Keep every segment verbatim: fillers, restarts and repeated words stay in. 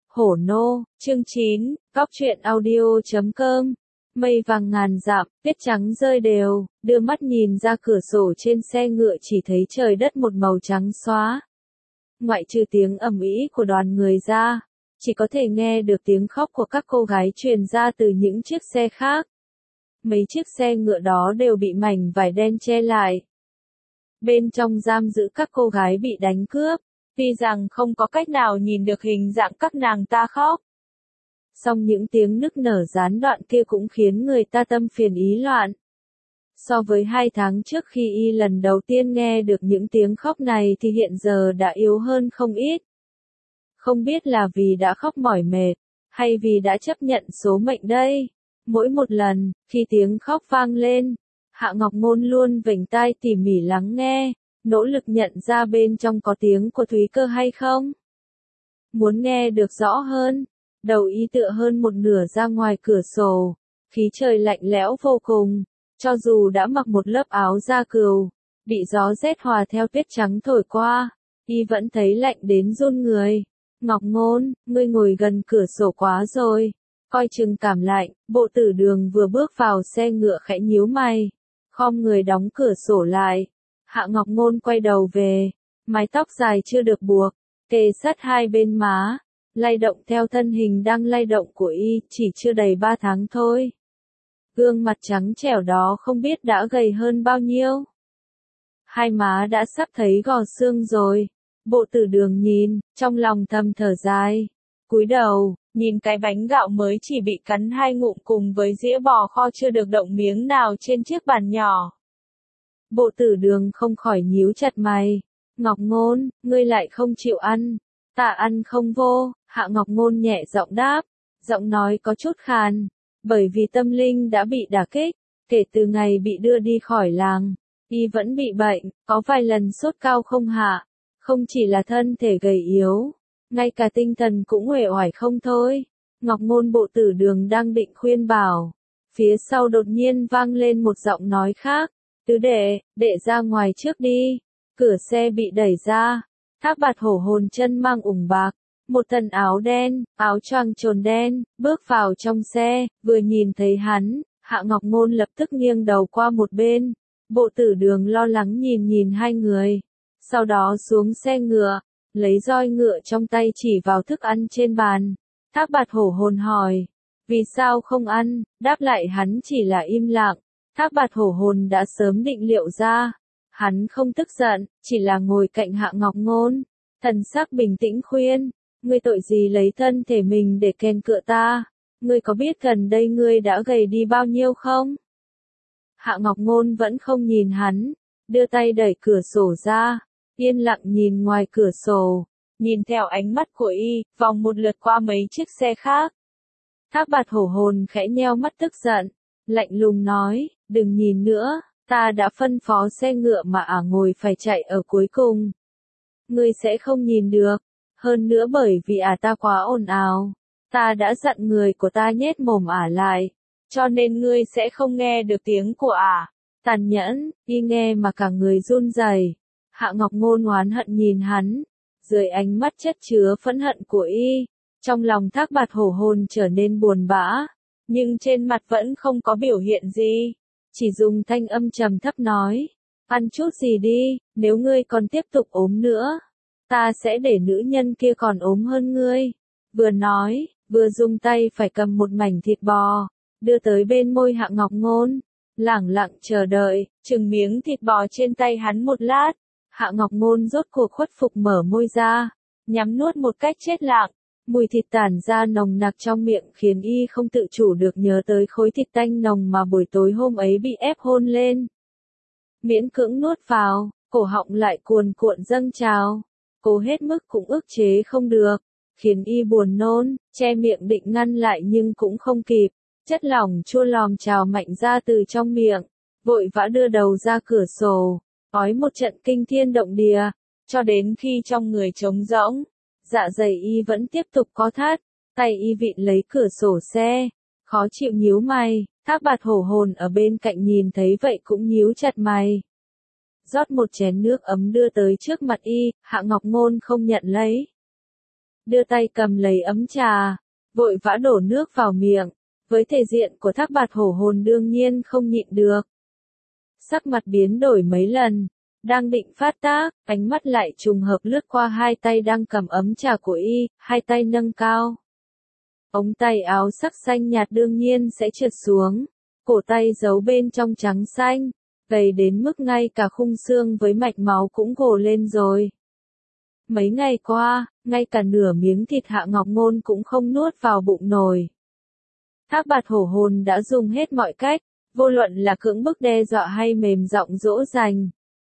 Hổ Nô, chương chín, Cóc truyện audio chấm com. Mây vàng ngàn dặm, tuyết trắng rơi đều, đưa mắt nhìn ra cửa sổ trên xe ngựa chỉ thấy trời đất một màu trắng xóa. Ngoại trừ tiếng ầm ĩ của đoàn người ra, chỉ có thể nghe được tiếng khóc của các cô gái truyền ra từ những chiếc xe khác. Mấy chiếc xe ngựa đó đều bị mảnh vải đen che lại. Bên trong giam giữ các cô gái bị đánh cướp, tuy rằng không có cách nào nhìn được hình dạng các nàng ta khóc. Song những tiếng nức nở gián đoạn kia cũng khiến người ta tâm phiền ý loạn. So với hai tháng trước khi y lần đầu tiên nghe được những tiếng khóc này thì hiện giờ đã yếu hơn không ít. Không biết là vì đã khóc mỏi mệt, hay vì đã chấp nhận số mệnh đây. Mỗi một lần, khi tiếng khóc vang lên, Hạ Ngọc Ngôn luôn vểnh tai tỉ mỉ lắng nghe, nỗ lực nhận ra bên trong có tiếng của Thúy Cơ hay không. Muốn nghe được rõ hơn, đầu y tựa hơn một nửa ra ngoài cửa sổ, khí trời lạnh lẽo vô cùng, cho dù đã mặc một lớp áo da cừu, bị gió rét hòa theo tuyết trắng thổi qua, y vẫn thấy lạnh đến run người. Ngọc Ngôn, ngươi ngồi gần cửa sổ quá rồi, coi chừng cảm lạnh. Bộ Tử Đường vừa bước vào xe ngựa khẽ nhíu mày, khom người đóng cửa sổ lại. Hạ Ngọc Ngôn quay đầu về, mái tóc dài chưa được buộc, kề sát hai bên má, lay động theo thân hình đang lay động của y, chỉ chưa đầy ba tháng thôi. Gương mặt trắng trẻo đó không biết đã gầy hơn bao nhiêu. Hai má đã sắp thấy gò xương rồi. Bộ Tử Đường nhìn, trong lòng thầm thở dài, cúi đầu, nhìn cái bánh gạo mới chỉ bị cắn hai ngụm cùng với dĩa bò kho chưa được động miếng nào trên chiếc bàn nhỏ. Bộ Tử Đường không khỏi nhíu chặt mày. Ngọc Ngôn, ngươi lại không chịu ăn. Ta ăn không vô. Hạ Ngọc Ngôn nhẹ giọng đáp, giọng nói có chút khàn, bởi vì tâm linh đã bị đả kích, kể từ ngày bị đưa đi khỏi làng, y vẫn bị bệnh, có vài lần sốt cao không hạ, không chỉ là thân thể gầy yếu, ngay cả tinh thần cũng uể oải không thôi. Ngọc Ngôn. Bộ Tử Đường đang định khuyên bảo, phía sau đột nhiên vang lên một giọng nói khác, tứ đệ, đệ ra ngoài trước đi. Cửa xe bị đẩy ra, Thác Bạt Hổ hồn chân mang ủng bạc, một thân áo đen, áo choàng trồn đen, bước vào trong xe, vừa nhìn thấy hắn, Hạ Ngọc Ngôn lập tức nghiêng đầu qua một bên. Bộ Tử Đường lo lắng nhìn nhìn hai người, sau đó xuống xe ngựa, lấy roi ngựa trong tay chỉ vào thức ăn trên bàn. Thác Bạt Hổ hồn hỏi, vì sao không ăn, đáp lại hắn chỉ là im lặng. Thác Bạt Hổ hồn đã sớm định liệu ra, hắn không tức giận, chỉ là ngồi cạnh Hạ Ngọc Ngôn, thần sắc bình tĩnh khuyên, ngươi tội gì lấy thân thể mình để kèn cựa ta, ngươi có biết gần đây ngươi đã gầy đi bao nhiêu không? Hạ Ngọc Ngôn vẫn không nhìn hắn, đưa tay đẩy cửa sổ ra, yên lặng nhìn ngoài cửa sổ, nhìn theo ánh mắt của y, vòng một lượt qua mấy chiếc xe khác. Thác Bạt Hổ hồn khẽ nheo mắt tức giận, lạnh lùng nói, đừng nhìn nữa, ta đã phân phó xe ngựa mà ả ngồi phải chạy ở cuối cùng. Ngươi sẽ không nhìn được, hơn nữa bởi vì ả ta quá ồn ào, ta đã dặn người của ta nhét mồm ả lại, cho nên ngươi sẽ không nghe được tiếng của ả. Tàn nhẫn, y nghe mà cả người run rẩy. Hạ Ngọc Ngôn oán hận nhìn hắn, dưới ánh mắt chất chứa phẫn hận của y, trong lòng Thác Bạt Hổ hồn trở nên buồn bã, nhưng trên mặt vẫn không có biểu hiện gì, chỉ dùng thanh âm trầm thấp nói, ăn chút gì đi, nếu ngươi còn tiếp tục ốm nữa, ta sẽ để nữ nhân kia còn ốm hơn ngươi. Vừa nói, vừa dùng tay phải cầm một mảnh thịt bò, đưa tới bên môi Hạ Ngọc Ngôn, lẳng lặng chờ đợi, chừng miếng thịt bò trên tay hắn một lát. Hạ Ngọc Ngôn rốt cuộc khuất phục mở môi ra, nhắm nuốt một cách chết lặng, mùi thịt tản ra nồng nặc trong miệng khiến y không tự chủ được nhớ tới khối thịt tanh nồng mà buổi tối hôm ấy bị ép hôn lên. Miễn cưỡng nuốt vào, cổ họng lại cuồn cuộn dâng trào, cố hết mức cũng ức chế không được, khiến y buồn nôn, che miệng định ngăn lại nhưng cũng không kịp, chất lỏng chua lòm trào mạnh ra từ trong miệng, vội vã đưa đầu ra cửa sổ, ói một trận kinh thiên động địa, cho đến khi trong người trống rỗng, dạ dày y vẫn tiếp tục có thắt, tay y vịn lấy cửa sổ xe, khó chịu nhíu mày. Thác Bạt Hổ hồn ở bên cạnh nhìn thấy vậy cũng nhíu chặt mày. Rót một chén nước ấm đưa tới trước mặt y, Hạ Ngọc Ngôn không nhận lấy. đưa tay cầm lấy ấm trà, vội vã đổ nước vào miệng, với thể diện của Thác Bạt Hổ Hồn đương nhiên không nhịn được. Sắc mặt biến đổi mấy lần, đang định phát tác, ánh mắt lại trùng hợp lướt qua hai tay đang cầm ấm trà của y, hai tay nâng cao. Ống tay áo sắc xanh nhạt đương nhiên sẽ trượt xuống, cổ tay giấu bên trong trắng xanh, gầy đến mức ngay cả khung xương với mạch máu cũng gồ lên rồi. Mấy ngày qua, ngay cả nửa miếng thịt Hạ Ngọc Ngôn cũng không nuốt vào bụng nổi. Thác Bạt Hổ Hồn đã dùng hết mọi cách, vô luận là cưỡng bức đe dọa hay mềm giọng dỗ dành.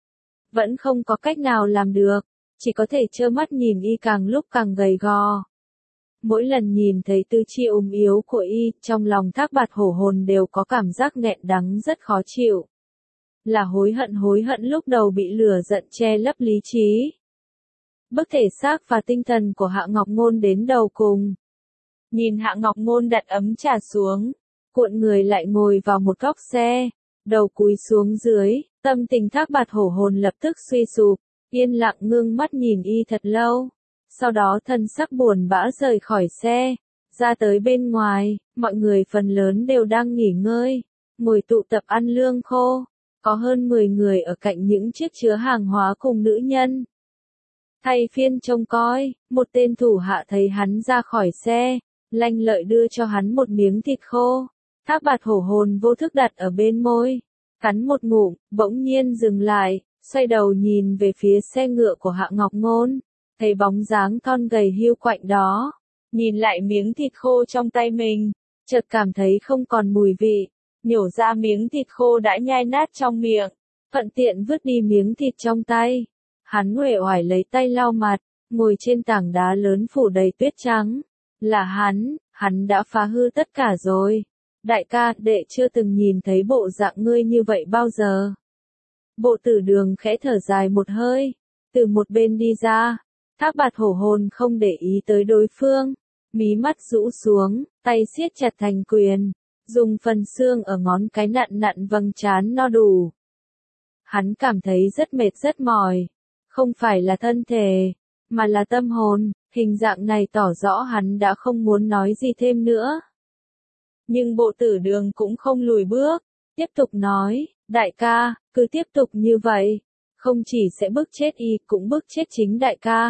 Vẫn không có cách nào làm được, chỉ có thể trơ mắt nhìn y càng lúc càng gầy gò. Mỗi lần nhìn thấy tư chi ốm yếu của y, trong lòng Thác Bạt Hổ Hồn đều có cảm giác nghẹn đắng rất khó chịu. Là hối hận hối hận lúc đầu bị lửa giận che lấp lý trí. Bức thể xác và tinh thần của Hạ Ngọc Ngôn đến đầu cùng. Nhìn Hạ Ngọc Ngôn đặt ấm trà xuống, cuộn người lại ngồi vào một góc xe, đầu cúi xuống dưới, tâm tình Thác Bạt Hổ Hồn lập tức suy sụp, yên lặng ngưng mắt nhìn y thật lâu. Sau đó thân sắc buồn bã rời khỏi xe, ra tới bên ngoài, mọi người phần lớn đều đang nghỉ ngơi, ngồi tụ tập ăn lương khô, có hơn mười người ở cạnh những chiếc chứa hàng hóa cùng nữ nhân. Thay phiên trông coi, một tên thủ hạ thấy hắn ra khỏi xe, lanh lợi đưa cho hắn một miếng thịt khô. Thác Bạt Hổ Hồn vô thức đặt ở bên môi, cắn một ngụm, bỗng nhiên dừng lại, xoay đầu nhìn về phía xe ngựa của Hạ Ngọc Ngôn, thấy bóng dáng thon gầy hiu quạnh đó, nhìn lại miếng thịt khô trong tay mình, chợt cảm thấy không còn mùi vị, nhổ ra miếng thịt khô đã nhai nát trong miệng, thuận tiện vứt đi miếng thịt trong tay. Hắn uể oải lấy tay lau mặt, ngồi trên tảng đá lớn phủ đầy tuyết trắng. Là hắn, hắn đã phá hư tất cả rồi. Đại ca, đệ chưa từng nhìn thấy bộ dạng ngươi như vậy bao giờ. Bộ Tử Đường khẽ thở dài một hơi, từ một bên đi ra. Thác Bạt Hổ Hồn không để ý tới đối phương, mí mắt rũ xuống, tay siết chặt thành quyền, dùng phần xương ở ngón cái nặn nặn vầng trán no đủ. Hắn cảm thấy rất mệt rất mỏi, không phải là thân thể, mà là tâm hồn, hình dạng này tỏ rõ hắn đã không muốn nói gì thêm nữa. Nhưng Bộ Tử Đường cũng không lùi bước, tiếp tục nói, đại ca, cứ tiếp tục như vậy, không chỉ sẽ bức chết y, cũng bức chết chính đại ca.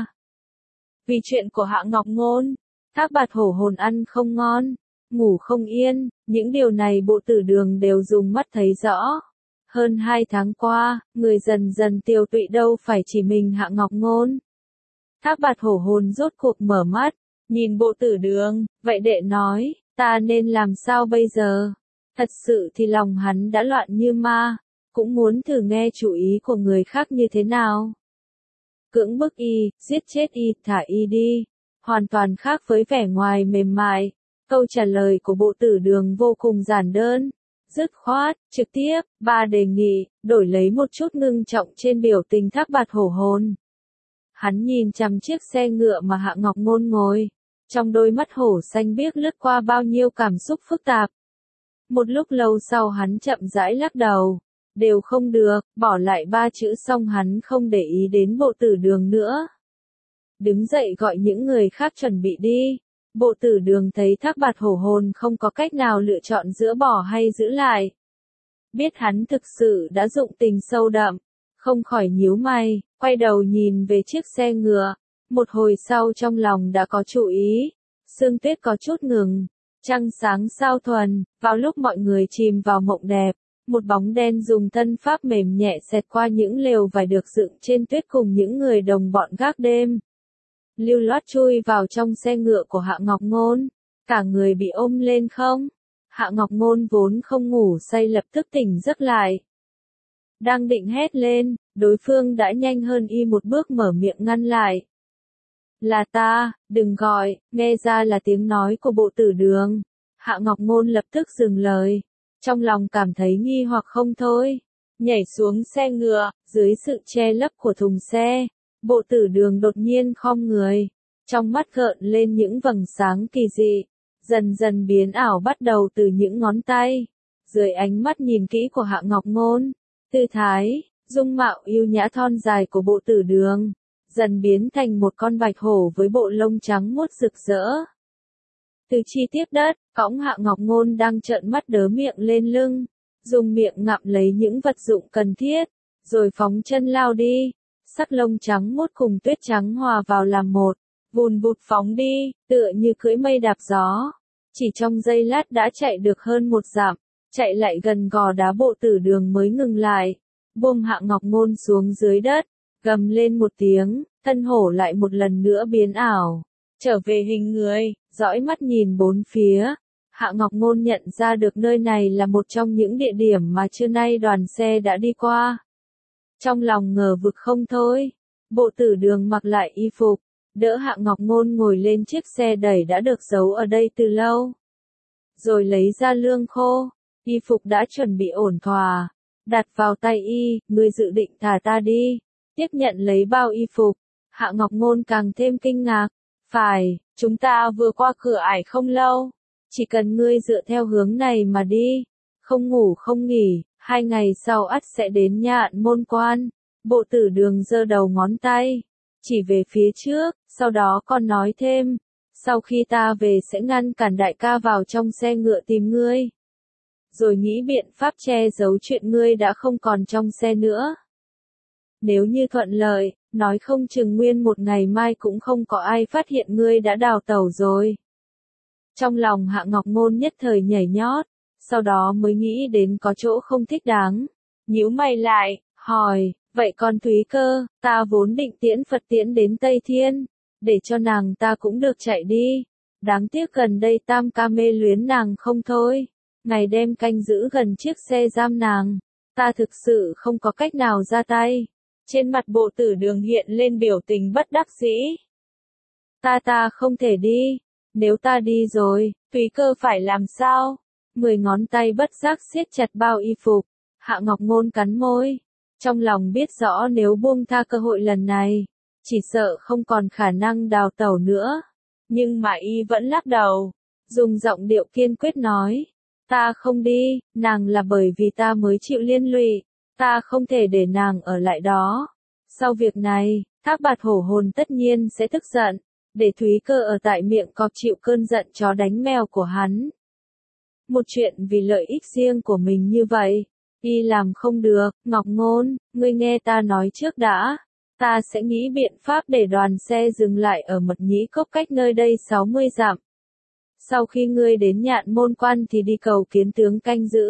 Vì chuyện của Hạ Ngọc Ngôn, Thác Bạt Hổ Hồn ăn không ngon, ngủ không yên, những điều này Bộ Tử Đường đều dùng mắt thấy rõ. Hơn hai tháng qua, người dần dần tiêu tụy đâu phải chỉ mình Hạ Ngọc Ngôn. Thác Bạt Hổ Hồn rốt cuộc mở mắt, nhìn Bộ Tử Đường, vậy đệ nói, ta nên làm sao bây giờ? Thật sự thì lòng hắn đã loạn như ma, cũng muốn thử nghe chủ ý của người khác như thế nào. Cưỡng bức y, giết chết y, thả y đi, hoàn toàn khác với vẻ ngoài mềm mại. Câu trả lời của Bộ Tử Đường vô cùng giản đơn, dứt khoát, trực tiếp, ba đề nghị, đổi lấy một chút ngưng trọng trên biểu tình Thác Bạt Hổ Hồn. Hắn nhìn chằm chiếc xe ngựa mà Hạ Ngọc Ngôn ngồi, trong đôi mắt hổ xanh biếc lướt qua bao nhiêu cảm xúc phức tạp. Một lúc lâu sau hắn chậm rãi lắc đầu, đều không được, bỏ lại ba chữ xong hắn không để ý đến Bộ Tử Đường nữa. Đứng dậy gọi những người khác chuẩn bị đi. Bộ Tử Đường thấy Thác Bạt Hổ Hồn không có cách nào lựa chọn giữa bỏ hay giữ lại. Biết hắn thực sự đã dụng tình sâu đậm, không khỏi nhíu mày, quay đầu nhìn về chiếc xe ngựa. Một hồi sau trong lòng đã có chủ ý, sương tuyết có chút ngừng, trăng sáng sao thuần, vào lúc mọi người chìm vào mộng đẹp, một bóng đen dùng thân pháp mềm nhẹ xẹt qua những lều vải được dựng trên tuyết cùng những người đồng bọn gác đêm. Lưu loát chui vào trong xe ngựa của Hạ Ngọc Ngôn, cả người bị ôm lên không. Hạ Ngọc Ngôn vốn không ngủ say lập tức tỉnh giấc lại. Đang định hét lên, đối phương đã nhanh hơn y một bước mở miệng ngăn lại. Là ta, đừng gọi, nghe ra là tiếng nói của Bộ Tử Đường. Hạ Ngọc Ngôn lập tức dừng lời, trong lòng cảm thấy nghi hoặc không thôi. Nhảy xuống xe ngựa, dưới sự che lấp của thùng xe. Bộ Tử Đường đột nhiên khom người, trong mắt gợn lên những vầng sáng kỳ dị, dần dần biến ảo bắt đầu từ những ngón tay. Dưới ánh mắt nhìn kỹ của Hạ Ngọc Ngôn, tư thái, dung mạo yêu nhã thon dài của Bộ Tử Đường, dần biến thành một con bạch hổ với bộ lông trắng muốt rực rỡ. Từ chi tiếp đất, cõng Hạ Ngọc Ngôn đang trợn mắt đớ miệng lên lưng, dùng miệng ngậm lấy những vật dụng cần thiết, rồi phóng chân lao đi, sắc lông trắng muốt cùng tuyết trắng hòa vào làm một, vùn vụt phóng đi, tựa như cưỡi mây đạp gió. Chỉ trong giây lát đã chạy được hơn một dặm, chạy lại gần gò đá Bộ Tử Đường mới ngừng lại, buông Hạ Ngọc Ngôn xuống dưới đất, gầm lên một tiếng, thân hổ lại một lần nữa biến ảo, trở về hình người, dõi mắt nhìn bốn phía. Hạ Ngọc Ngôn nhận ra được nơi này là một trong những địa điểm mà trưa nay đoàn xe đã đi qua. Trong lòng ngờ vực không thôi, Bộ Tử Đường mặc lại y phục, đỡ Hạ Ngọc Ngôn ngồi lên chiếc xe đẩy đã được giấu ở đây từ lâu. Rồi lấy ra lương khô, y phục đã chuẩn bị ổn thỏa, đặt vào tay y, ngươi dự định thả ta đi. Tiếp nhận lấy bao y phục, Hạ Ngọc Ngôn càng thêm kinh ngạc. Phải, chúng ta vừa qua cửa ải không lâu. Chỉ cần ngươi dựa theo hướng này mà đi, không ngủ không nghỉ, hai ngày sau ắt sẽ đến Nhạn Môn Quan. Bộ Tử Đường giơ đầu ngón tay, chỉ về phía trước, sau đó còn nói thêm, sau khi ta về sẽ ngăn cản đại ca vào trong xe ngựa tìm ngươi. Rồi nghĩ biện pháp che giấu chuyện ngươi đã không còn trong xe nữa. Nếu như thuận lợi, nói không chừng nguyên một ngày mai cũng không có ai phát hiện ngươi đã đào tẩu rồi. Trong lòng Hạ Ngọc Ngôn nhất thời nhảy nhót, sau đó mới nghĩ đến có chỗ không thích đáng. Nhíu mày lại, hỏi, vậy con Thúy Cơ, ta vốn định tiễn Phật tiễn đến Tây Thiên, để cho nàng ta cũng được chạy đi. Đáng tiếc gần đây Tam ca mê luyến nàng không thôi, ngày đêm canh giữ gần chiếc xe giam nàng, ta thực sự không có cách nào ra tay. Trên mặt Bộ Tử Đường hiện lên biểu tình bất đắc dĩ. Ta ta không thể đi, nếu ta đi rồi, Thúy Cơ phải làm sao? Mười ngón tay bất giác siết chặt bao y phục, Hạ Ngọc Ngôn cắn môi, trong lòng biết rõ nếu buông tha cơ hội lần này, chỉ sợ không còn khả năng đào tẩu nữa. Nhưng mà y vẫn lắc đầu, dùng giọng điệu kiên quyết nói, ta không đi, nàng là bởi vì ta mới chịu liên lụy. Ta không thể để nàng ở lại đó. Sau việc này, Thác Bạt Hổ Hồn tất nhiên sẽ tức giận, để Thúy Cơ ở tại miệng cọp chịu cơn giận chó đánh mèo của hắn. Một chuyện vì lợi ích riêng của mình như vậy, y làm không được. Ngọc Ngôn, ngươi nghe ta nói trước đã. Ta sẽ nghĩ biện pháp để đoàn xe dừng lại ở Mật Nhĩ Cốc cách nơi đây sáu mươi dặm. Sau khi ngươi đến Nhạn Môn Quan thì đi cầu kiến tướng canh giữ.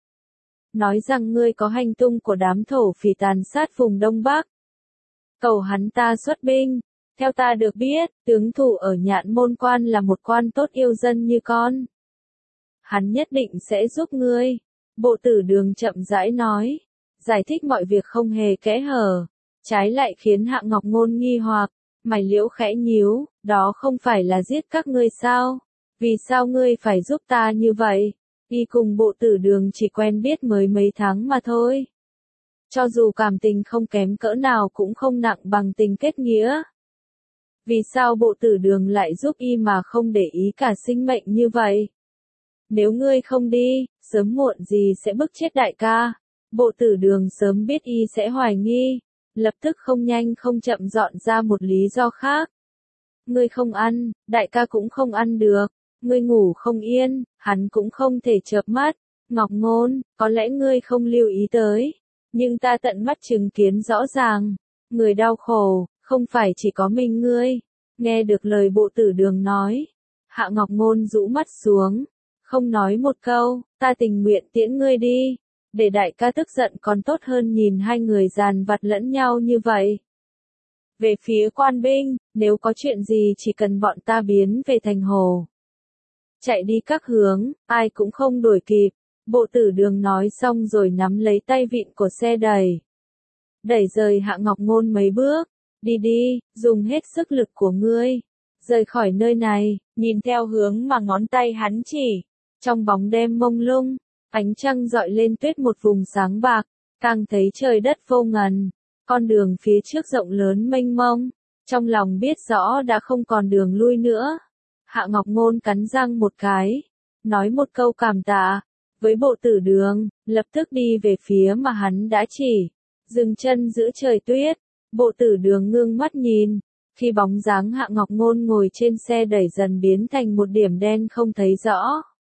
Nói rằng ngươi có hành tung của đám thổ phỉ tàn sát vùng Đông Bắc. Cầu hắn ta xuất binh. Theo ta được biết, tướng thủ ở Nhạn Môn Quan là một quan tốt yêu dân như con. Hắn nhất định sẽ giúp ngươi. Bộ Tử Đường chậm rãi nói, giải thích mọi việc không hề kẽ hở, trái lại khiến Hạ Ngọc Ngôn nghi hoặc, mày liễu khẽ nhíu, đó không phải là giết các ngươi sao? Vì sao ngươi phải giúp ta như vậy? Y cùng Bộ Tử Đường chỉ quen biết mới mấy tháng mà thôi. Cho dù cảm tình không kém cỡ nào cũng không nặng bằng tình kết nghĩa. Vì sao Bộ Tử Đường lại giúp y mà không để ý cả sinh mệnh như vậy? Nếu ngươi không đi, sớm muộn gì sẽ bức chết đại ca. Bộ Tử Đường sớm biết y sẽ hoài nghi, lập tức không nhanh không chậm dọn ra một lý do khác. Ngươi không ăn, đại ca cũng không ăn được. Ngươi ngủ không yên, hắn cũng không thể chợp mắt. Ngọc Ngôn, có lẽ ngươi không lưu ý tới, nhưng ta tận mắt chứng kiến rõ ràng. Người đau khổ, không phải chỉ có mình ngươi. Nghe được lời Bộ Tử Đường nói, Hạ Ngọc Ngôn rũ mắt xuống, không nói một câu, ta tình nguyện tiễn ngươi đi, để đại ca tức giận còn tốt hơn nhìn hai người giàn vặt lẫn nhau như vậy. Về phía quan binh, nếu có chuyện gì chỉ cần bọn ta biến về thành hồ. Chạy đi các hướng, ai cũng không đuổi kịp. Bộ Tử Đường nói xong rồi nắm lấy tay vịn của xe đẩy. Đẩy rời Hạ Ngọc Ngôn mấy bước. Đi đi, dùng hết sức lực của ngươi. Rời khỏi nơi này, nhìn theo hướng mà ngón tay hắn chỉ. Trong bóng đêm mông lung, ánh trăng dọi lên tuyết một vùng sáng bạc, càng thấy trời đất vô ngần. Con đường phía trước rộng lớn mênh mông, trong lòng biết rõ đã không còn đường lui nữa. Hạ Ngọc Ngôn cắn răng một cái, nói một câu cảm tạ, với Bộ Tử Đường, lập tức đi về phía mà hắn đã chỉ, dừng chân giữa trời tuyết, Bộ Tử Đường ngưng mắt nhìn, khi bóng dáng Hạ Ngọc Ngôn ngồi trên xe đẩy dần biến thành một điểm đen không thấy rõ.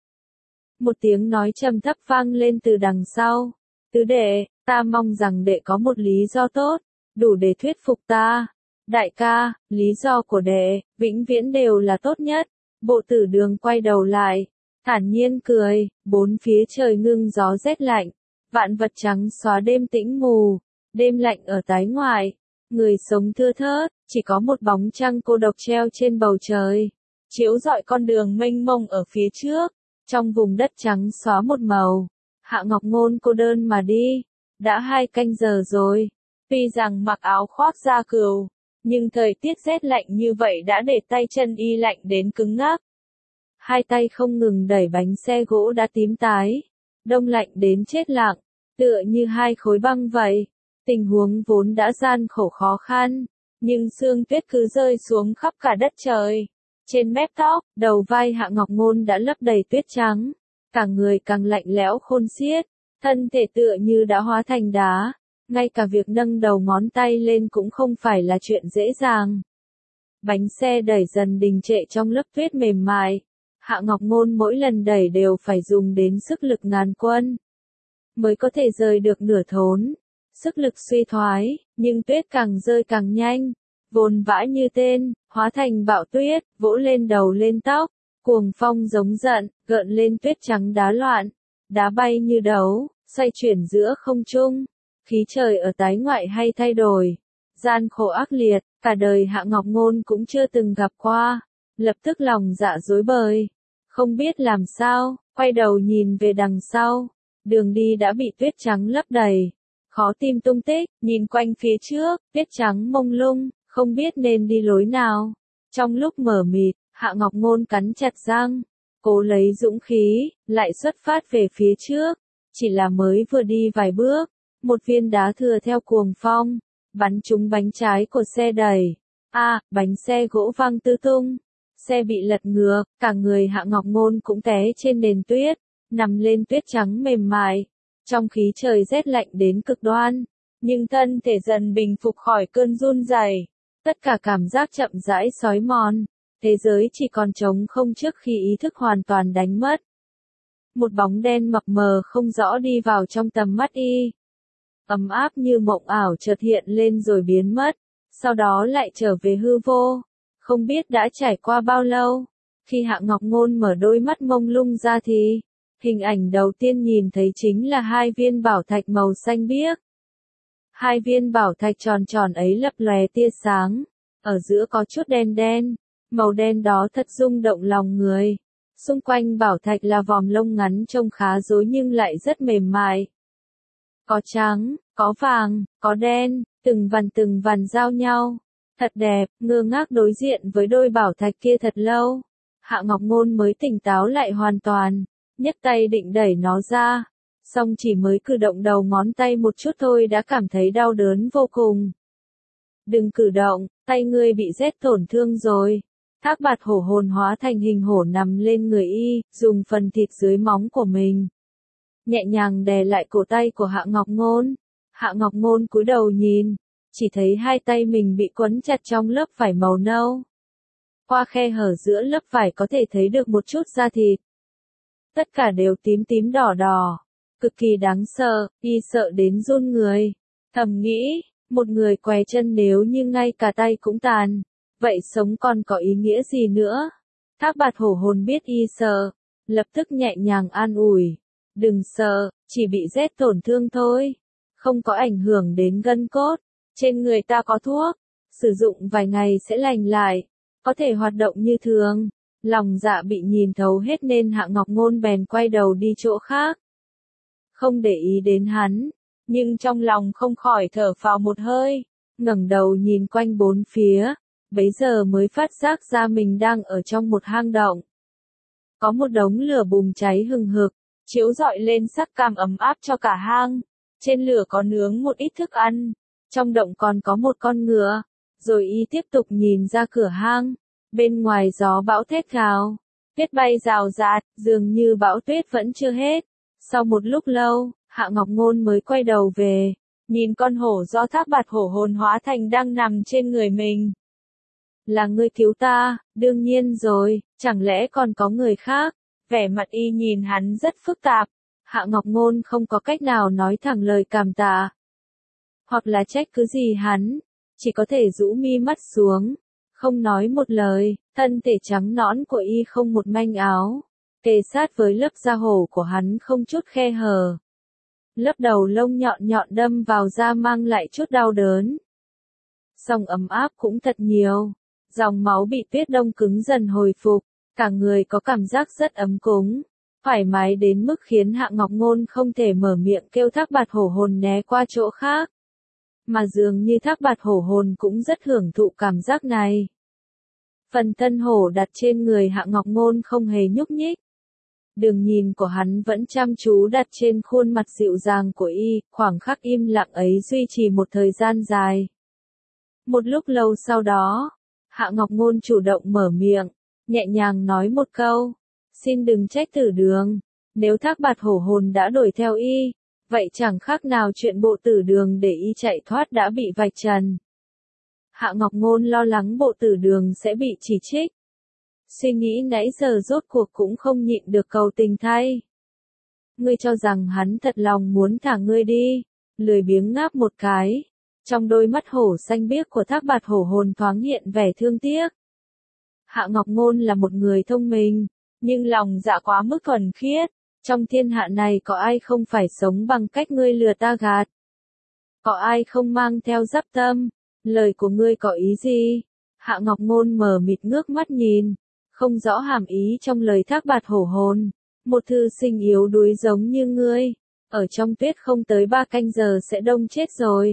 Một tiếng nói trầm thấp vang lên từ đằng sau. Tứ đệ, ta mong rằng đệ có một lý do tốt, đủ để thuyết phục ta. Đại ca, lý do của đệ, vĩnh viễn đều là tốt nhất. Bộ Tử Đường quay đầu lại, thản nhiên cười, bốn phía trời ngưng gió rét lạnh, vạn vật trắng xóa đêm tĩnh mù, đêm lạnh ở tái ngoại, người sống thưa thớt, chỉ có một bóng trăng cô độc treo trên bầu trời, chiếu rọi con đường mênh mông ở phía trước, trong vùng đất trắng xóa một màu. Hạ Ngọc Ngôn cô đơn mà đi, đã hai canh giờ rồi, tuy rằng mặc áo khoác da cừu, nhưng thời tiết rét lạnh như vậy đã để tay chân y lạnh đến cứng ngắc. Hai tay không ngừng đẩy bánh xe gỗ đã tím tái, đông lạnh đến chết lặng, tựa như hai khối băng vậy. Tình huống vốn đã gian khổ khó khăn, nhưng sương tuyết cứ rơi xuống khắp cả đất trời. Trên mép tóc, đầu vai Hạ Ngọc Ngôn đã lấp đầy tuyết trắng, cả người càng lạnh lẽo khôn xiết, thân thể tựa như đã hóa thành đá, ngay cả việc nâng đầu ngón tay lên cũng không phải là chuyện dễ dàng. Bánh xe đẩy dần đình trệ trong lớp tuyết mềm mại, Hạ Ngọc Ngôn mỗi lần đẩy đều phải dùng đến sức lực ngàn quân, mới có thể rời được nửa thốn. Sức lực suy thoái, nhưng tuyết càng rơi càng nhanh, vồn vã như tên, hóa thành bão tuyết, vỗ lên đầu lên tóc, cuồng phong giống giận, gợn lên tuyết trắng đá loạn, đá bay như đấu, xoay chuyển giữa không trung. Khí trời ở tái ngoại hay thay đổi, gian khổ ác liệt, cả đời Hạ Ngọc Ngôn cũng chưa từng gặp qua, lập tức lòng dạ rối bời, không biết làm sao, quay đầu nhìn về đằng sau, đường đi đã bị tuyết trắng lấp đầy. Khó tìm tung tích, nhìn quanh phía trước, tuyết trắng mông lung, không biết nên đi lối nào. Trong lúc mờ mịt, Hạ Ngọc Ngôn cắn chặt răng, cố lấy dũng khí, lại xuất phát về phía trước. Chỉ là mới vừa đi vài bước, một viên đá thừa theo cuồng phong, bắn trúng bánh trái của xe đẩy. A, à, bánh xe gỗ văng tứ tung, xe bị lật ngược, cả người Hạ Ngọc Ngôn cũng té trên nền tuyết, nằm lên tuyết trắng mềm mại. Trong khí trời rét lạnh đến cực đoan, nhưng thân thể dần bình phục khỏi cơn run rẩy, tất cả cảm giác chậm rãi xói mòn, thế giới chỉ còn trống không trước khi ý thức hoàn toàn đánh mất. Một bóng đen mập mờ không rõ đi vào trong tầm mắt y. Ấm áp như mộng ảo chợt hiện lên rồi biến mất, sau đó lại trở về hư vô. Không biết đã trải qua bao lâu, khi Hạ Ngọc Ngôn mở đôi mắt mông lung ra thì hình ảnh đầu tiên nhìn thấy chính là hai viên bảo thạch màu xanh biếc. Hai viên bảo thạch tròn tròn ấy lấp lóe tia sáng, ở giữa có chút đen đen, màu đen đó thật rung động lòng người. Xung quanh bảo thạch là vòm lông ngắn trông khá rối nhưng lại rất mềm mại. Có trắng, có vàng, có đen, từng vằn từng vằn giao nhau. Thật đẹp, ngơ ngác đối diện với đôi bảo thạch kia thật lâu. Hạ Ngọc Ngôn mới tỉnh táo lại hoàn toàn. Nhấc tay định đẩy nó ra, song chỉ mới cử động đầu ngón tay một chút thôi đã cảm thấy đau đớn vô cùng. Đừng cử động, tay ngươi bị rét tổn thương rồi. Thác Bạt Hổ hồn hóa thành hình hổ nằm lên người y, dùng phần thịt dưới móng của mình nhẹ nhàng đè lại cổ tay của Hạ Ngọc Ngôn. Hạ Ngọc Ngôn cúi đầu nhìn, chỉ thấy hai tay mình bị quấn chặt trong lớp vải màu nâu. Qua khe hở giữa lớp vải có thể thấy được một chút da thịt. Tất cả đều tím tím đỏ đỏ, cực kỳ đáng sợ, y sợ đến run người. Thầm nghĩ, một người què chân nếu như ngay cả tay cũng tàn, vậy sống còn có ý nghĩa gì nữa? Thác Bạt Hổ hồn biết y sợ, lập tức nhẹ nhàng an ủi. Đừng sợ, chỉ bị rét tổn thương thôi, không có ảnh hưởng đến gân cốt, trên người ta có thuốc, sử dụng vài ngày sẽ lành lại, có thể hoạt động như thường. Lòng dạ bị nhìn thấu hết nên Hạ Ngọc Ngôn bèn quay đầu đi chỗ khác. Không để ý đến hắn, nhưng trong lòng không khỏi thở phào một hơi, ngẩng đầu nhìn quanh bốn phía, bấy giờ mới phát giác ra mình đang ở trong một hang động. Có một đống lửa bùng cháy hừng hực, chiếu rọi lên sắc cam ấm áp cho cả hang. Trên lửa có nướng một ít thức ăn, trong động còn có một con ngựa. Rồi y tiếp tục nhìn ra cửa hang. Bên ngoài gió bão thét gào, tuyết bay rào rạt, dường như bão tuyết vẫn chưa hết. Sau một lúc lâu, Hạ Ngọc Ngôn mới quay đầu về, nhìn con hổ do Thác Bạt Hổ hồn hóa thành đang nằm trên người mình. Là ngươi cứu ta, đương nhiên rồi, chẳng lẽ còn có người khác? Vẻ mặt y nhìn hắn rất phức tạp. Hạ Ngọc Ngôn không có cách nào nói thẳng lời cảm tạ. Hoặc là trách cứ gì hắn, chỉ có thể rũ mi mắt xuống, không nói một lời, thân thể trắng nõn của y không một manh áo, kề sát với lớp da hổ của hắn không chút khe hở. Lớp đầu lông nhọn nhọn đâm vào da mang lại chút đau đớn. Song ấm áp cũng thật nhiều, dòng máu bị tuyết đông cứng dần hồi phục, cả người có cảm giác rất ấm cúng, thoải mái đến mức khiến Hạ Ngọc Ngôn không thể mở miệng kêu Thác Bạt Hổ hồn né qua chỗ khác. Mà dường như Thác Bạt Hổ hồn cũng rất hưởng thụ cảm giác này. Phần thân hổ đặt trên người Hạ Ngọc Ngôn không hề nhúc nhích. Đường nhìn của hắn vẫn chăm chú đặt trên khuôn mặt dịu dàng của y, khoảng khắc im lặng ấy duy trì một thời gian dài. Một lúc lâu sau đó, Hạ Ngọc Ngôn chủ động mở miệng, nhẹ nhàng nói một câu, xin đừng trách Tử Đường, nếu Thác Bạt Hổ hồn đã đuổi theo y, vậy chẳng khác nào chuyện bộ Tử Đường để y chạy thoát đã bị vạch trần. Hạ Ngọc Ngôn lo lắng bộ Tử Đường sẽ bị chỉ trích. Suy nghĩ nãy giờ rốt cuộc cũng không nhịn được cầu tình thay. Ngươi cho rằng hắn thật lòng muốn thả ngươi đi, lười biếng ngáp một cái. Trong đôi mắt hổ xanh biếc của Thác Bạt Hổ hồn thoáng hiện vẻ thương tiếc. Hạ Ngọc Ngôn là một người thông minh, nhưng lòng dạ quá mức thuần khiết. Trong thiên hạ này có ai không phải sống bằng cách ngươi lừa ta gạt? Có ai không mang theo giáp tâm? Lời của ngươi có ý gì? Hạ Ngọc Ngôn mờ mịt ngước mắt nhìn, không rõ hàm ý trong lời Thác Bạt Hổ hồn. Một thư sinh yếu đuối giống như ngươi, ở trong tuyết không tới ba canh giờ sẽ đông chết rồi.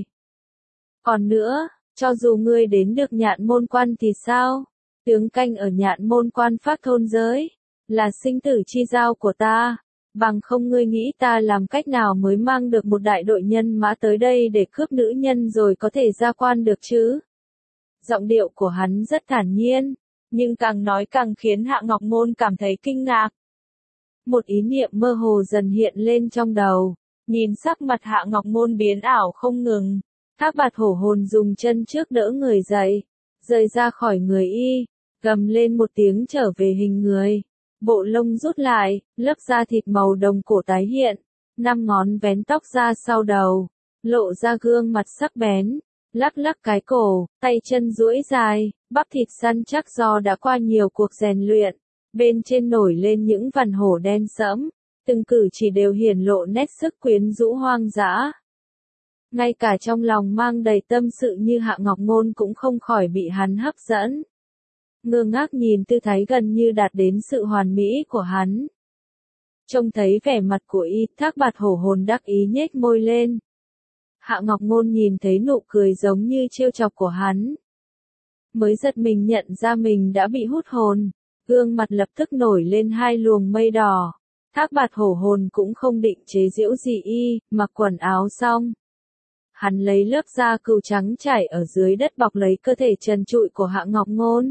Còn nữa, cho dù ngươi đến được Nhạn Môn Quan thì sao? Tướng canh ở Nhạn Môn Quan Phác thôn giới, là sinh tử chi giao của ta. Bằng không ngươi nghĩ ta làm cách nào mới mang được một đại đội nhân mã tới đây để cướp nữ nhân rồi có thể ra quan được chứ? Giọng điệu của hắn rất thản nhiên, nhưng càng nói càng khiến Hạ Ngọc Ngôn cảm thấy kinh ngạc. Một ý niệm mơ hồ dần hiện lên trong đầu, nhìn sắc mặt Hạ Ngọc Ngôn biến ảo không ngừng. Thác Bạt Hổ hồn dùng chân trước đỡ người dậy, rời ra khỏi người y, gầm lên một tiếng trở về hình người. Bộ lông rút lại, lớp da thịt màu đồng cổ tái hiện, năm ngón vén tóc ra sau đầu, lộ ra gương mặt sắc bén, lắc lắc cái cổ, tay chân duỗi dài, bắp thịt săn chắc do đã qua nhiều cuộc rèn luyện, bên trên nổi lên những vằn hổ đen sẫm, từng cử chỉ đều hiển lộ nét sức quyến rũ hoang dã. Ngay cả trong lòng mang đầy tâm sự như Hạ Ngọc Ngôn cũng không khỏi bị hắn hấp dẫn. Ngơ ngác nhìn tư thái gần như đạt đến sự hoàn mỹ của hắn. Trông thấy vẻ mặt của y, Thác Bạt Hổ hồn đắc ý nhếch môi lên. Hạ Ngọc Ngôn nhìn thấy nụ cười giống như trêu chọc của hắn. Mới giật mình nhận ra mình đã bị hút hồn, gương mặt lập tức nổi lên hai luồng mây đỏ. Thác Bạt Hổ hồn cũng không định chế giễu gì y, mặc quần áo xong. Hắn lấy lớp da cừu trắng trải ở dưới đất bọc lấy cơ thể trần trụi của Hạ Ngọc Ngôn.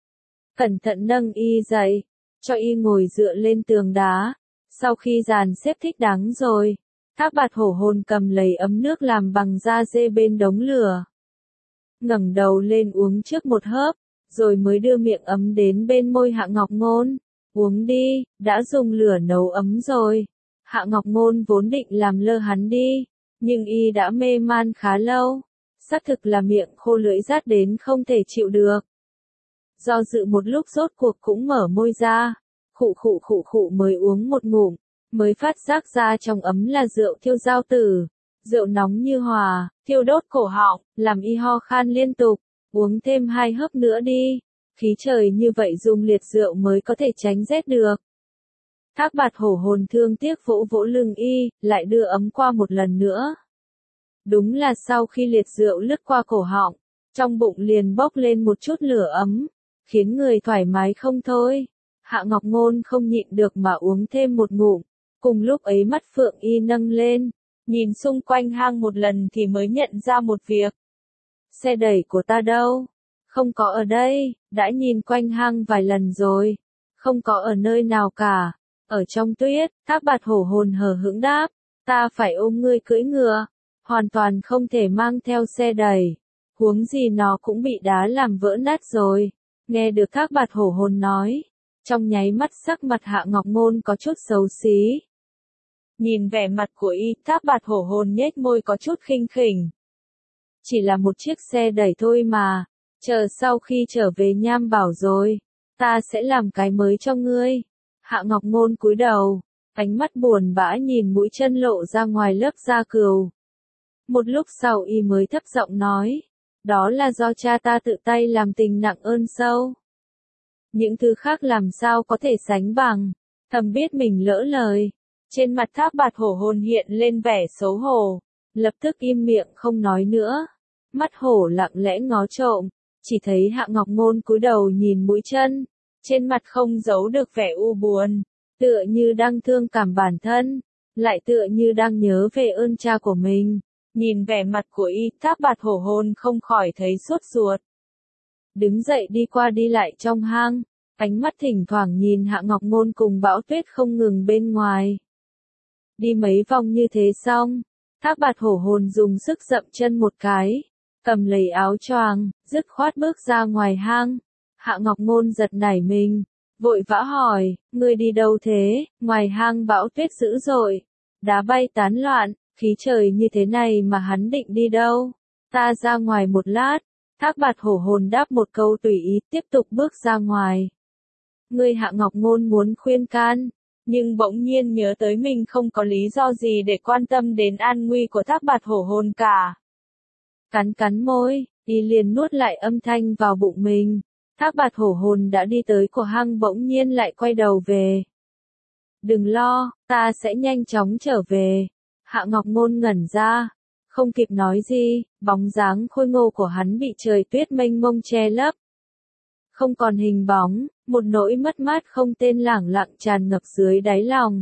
Cẩn thận nâng y dậy, cho y ngồi dựa lên tường đá. Sau khi dàn xếp thích đáng rồi, Thác Bạt Hổ hồn cầm lấy ấm nước làm bằng da dê bên đống lửa. Ngẩng đầu lên uống trước một hớp, rồi mới đưa miệng ấm đến bên môi Hạ Ngọc Ngôn. Uống đi, đã dùng lửa nấu ấm rồi. Hạ Ngọc Ngôn vốn định làm lơ hắn đi, nhưng y đã mê man khá lâu. Xác thực là miệng khô lưỡi rát đến không thể chịu được. Do dự một lúc rốt cuộc cũng mở môi ra, khụ khụ khụ khụ mới uống một ngụm, mới phát giác ra trong ấm là rượu thiêu giao tử. Rượu nóng như hòa, thiêu đốt cổ họng, làm y ho khan liên tục. Uống thêm hai hớp nữa đi, khí trời như vậy dùng liệt rượu mới có thể tránh rét được. Thác Bạt Hổ hồn thương tiếc vỗ vỗ lưng y, lại đưa ấm qua một lần nữa. Đúng là sau khi liệt rượu lướt qua cổ họng, trong bụng liền bốc lên một chút lửa ấm, khiến người thoải mái không thôi. Hạ Ngọc Ngôn không nhịn được mà uống thêm một ngụm, cùng lúc ấy mắt phượng y nâng lên, nhìn xung quanh hang một lần thì mới nhận ra một việc. Xe đẩy của ta đâu? Không có ở đây, đã nhìn quanh hang vài lần rồi, không có ở nơi nào cả. Ở trong tuyết, Thác Bạt Hổ hồn hờ hững đáp, ta phải ôm ngươi cưỡi ngựa, hoàn toàn không thể mang theo xe đẩy, huống gì nó cũng bị đá làm vỡ nát rồi. Nghe được Thác Bạt Hổ Hồn nói, trong nháy mắt sắc mặt Hạ Ngọc Ngôn có chút xấu xí. Nhìn vẻ mặt của y, Thác Bạt Hổ Hồn nhếch môi có chút khinh khỉnh. Chỉ là một chiếc xe đẩy thôi mà, chờ sau khi trở về Nham Bảo rồi, ta sẽ làm cái mới cho ngươi. Hạ Ngọc Ngôn cúi đầu, ánh mắt buồn bã nhìn mũi chân lộ ra ngoài lớp da cừu. Một lúc sau y mới thấp giọng nói, đó là do cha ta tự tay làm, tình nặng ơn sâu. Những thứ khác làm sao có thể sánh bằng, thầm biết mình lỡ lời. Trên mặt Thác Bạt Hổ Hồn hiện lên vẻ xấu hổ, lập tức im miệng không nói nữa. Mắt hổ lặng lẽ ngó trộm, chỉ thấy Hạ Ngọc Ngôn cúi đầu nhìn mũi chân, trên mặt không giấu được vẻ u buồn, tựa như đang thương cảm bản thân, lại tựa như đang nhớ về ơn cha của mình. Nhìn vẻ mặt của y, Thác Bạt Hổ Hồn không khỏi thấy sốt ruột. Đứng dậy đi qua đi lại trong hang, ánh mắt thỉnh thoảng nhìn Hạ Ngọc Ngôn cùng Bão Tuyết không ngừng bên ngoài. Đi mấy vòng như thế xong, Thác Bạt Hổ Hồn dùng sức dậm chân một cái, cầm lấy áo choàng, dứt khoát bước ra ngoài hang. Hạ Ngọc Ngôn giật nảy mình, vội vã hỏi, ngươi đi đâu thế? Ngoài hang bão tuyết dữ dội, đá bay tán loạn, khí trời như thế này mà hắn định đi đâu? Ta ra ngoài một lát. Thác Bạt Hổ Hồn đáp một câu tùy ý, tiếp tục bước ra ngoài. Ngươi Hạ Ngọc Ngôn muốn khuyên can, nhưng bỗng nhiên nhớ tới mình không có lý do gì để quan tâm đến an nguy của Thác Bạt Hổ Hồn cả. Cắn cắn môi, y liền nuốt lại âm thanh vào bụng mình. Thác Bạt Hổ Hồn đã đi tới cổ hang bỗng nhiên lại quay đầu về. Đừng lo, ta sẽ nhanh chóng trở về. Hạ Ngọc Ngôn ngẩn ra, không kịp nói gì, bóng dáng khôi ngô của hắn bị trời tuyết mênh mông che lấp. Không còn hình bóng, một nỗi mất mát không tên lẳng lặng tràn ngập dưới đáy lòng.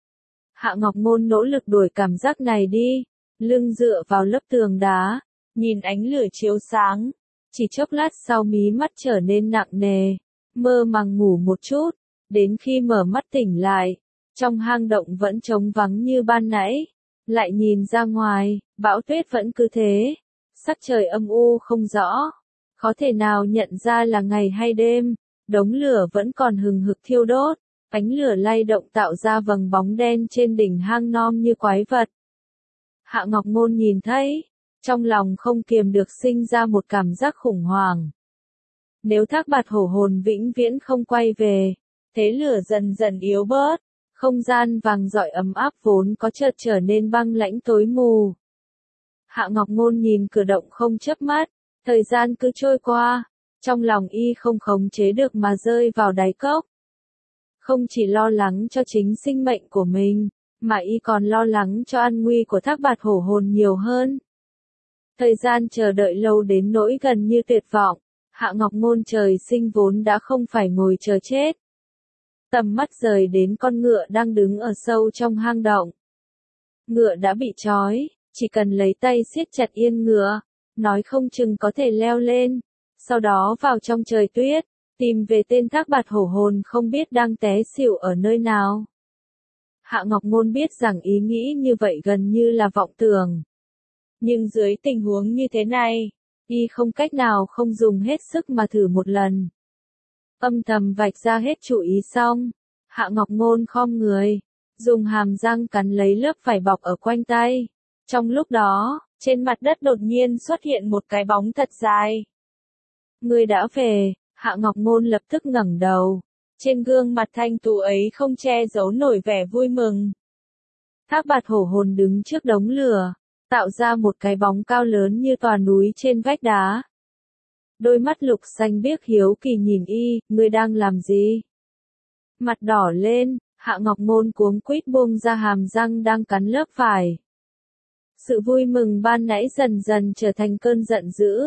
Hạ Ngọc Ngôn nỗ lực đuổi cảm giác này đi, lưng dựa vào lớp tường đá, nhìn ánh lửa chiếu sáng. Chỉ chốc lát sau mí mắt trở nên nặng nề, mơ màng ngủ một chút, đến khi mở mắt tỉnh lại, trong hang động vẫn trống vắng như ban nãy, lại nhìn ra ngoài, bão tuyết vẫn cứ thế, sắc trời âm u không rõ, khó thể nào nhận ra là ngày hay đêm, đống lửa vẫn còn hừng hực thiêu đốt, ánh lửa lay động tạo ra vầng bóng đen trên đỉnh hang non như quái vật. Hạ Ngọc Ngôn nhìn thấy, trong lòng không kiềm được sinh ra một cảm giác khủng hoảng. Nếu Thác Bạt Hổ Hồn vĩnh viễn không quay về, thế lửa dần dần yếu bớt, không gian vàng rọi ấm áp vốn có chợt trở nên băng lãnh tối mù. Hạ Ngọc Ngôn nhìn cửa động không chớp mắt, thời gian cứ trôi qua, trong lòng y không khống chế được mà rơi vào đáy cốc. Không chỉ lo lắng cho chính sinh mệnh của mình, mà y còn lo lắng cho an nguy của Thác Bạt Hổ Hồn nhiều hơn. Thời gian chờ đợi lâu đến nỗi gần như tuyệt vọng, Hạ Ngọc Ngôn trời sinh vốn đã không phải ngồi chờ chết. Tầm mắt rời đến con ngựa đang đứng ở sâu trong hang động. Ngựa đã bị trói, chỉ cần lấy tay siết chặt yên ngựa, nói không chừng có thể leo lên, sau đó vào trong trời tuyết, tìm về tên Thác Bạt Hổ Hồn không biết đang té xỉu ở nơi nào. Hạ Ngọc Ngôn biết rằng ý nghĩ như vậy gần như là vọng tưởng. Nhưng dưới tình huống như thế này, y không cách nào không dùng hết sức mà thử một lần. Âm thầm vạch ra hết chủ ý xong, Hạ Ngọc Ngôn khom người, dùng hàm răng cắn lấy lớp vải bọc ở quanh tay. Trong lúc đó, trên mặt đất đột nhiên xuất hiện một cái bóng thật dài. Người đã về, Hạ Ngọc Ngôn lập tức ngẩng đầu. Trên gương mặt thanh tú ấy không che giấu nổi vẻ vui mừng. Thác Bạt Hổ Hồn đứng trước đống lửa, tạo ra một cái bóng cao lớn như tòa núi trên vách đá. Đôi mắt lục xanh biếc hiếu kỳ nhìn y, ngươi đang làm gì? Mặt đỏ lên, Hạ Ngọc Ngôn cuống quýt buông ra hàm răng đang cắn lớp vải. Sự vui mừng ban nãy dần dần trở thành cơn giận dữ.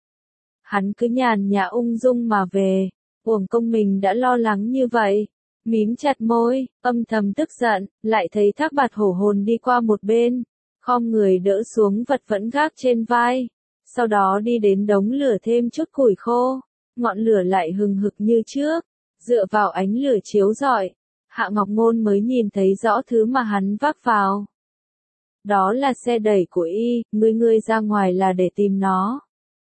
Hắn cứ nhàn nhã ung dung mà về, uổng công mình đã lo lắng như vậy. Mím chặt môi, âm thầm tức giận, lại thấy Thác Bạt Hổ Hồn đi qua một bên, khom người đỡ xuống vật vẫn gác trên vai. Sau đó đi đến đống lửa thêm chút củi khô, ngọn lửa lại hừng hực như trước, dựa vào ánh lửa chiếu rọi, Hạ Ngọc Ngôn mới nhìn thấy rõ thứ mà hắn vác vào. Đó là xe đẩy của y, ngươi ngươi ra ngoài là để tìm nó.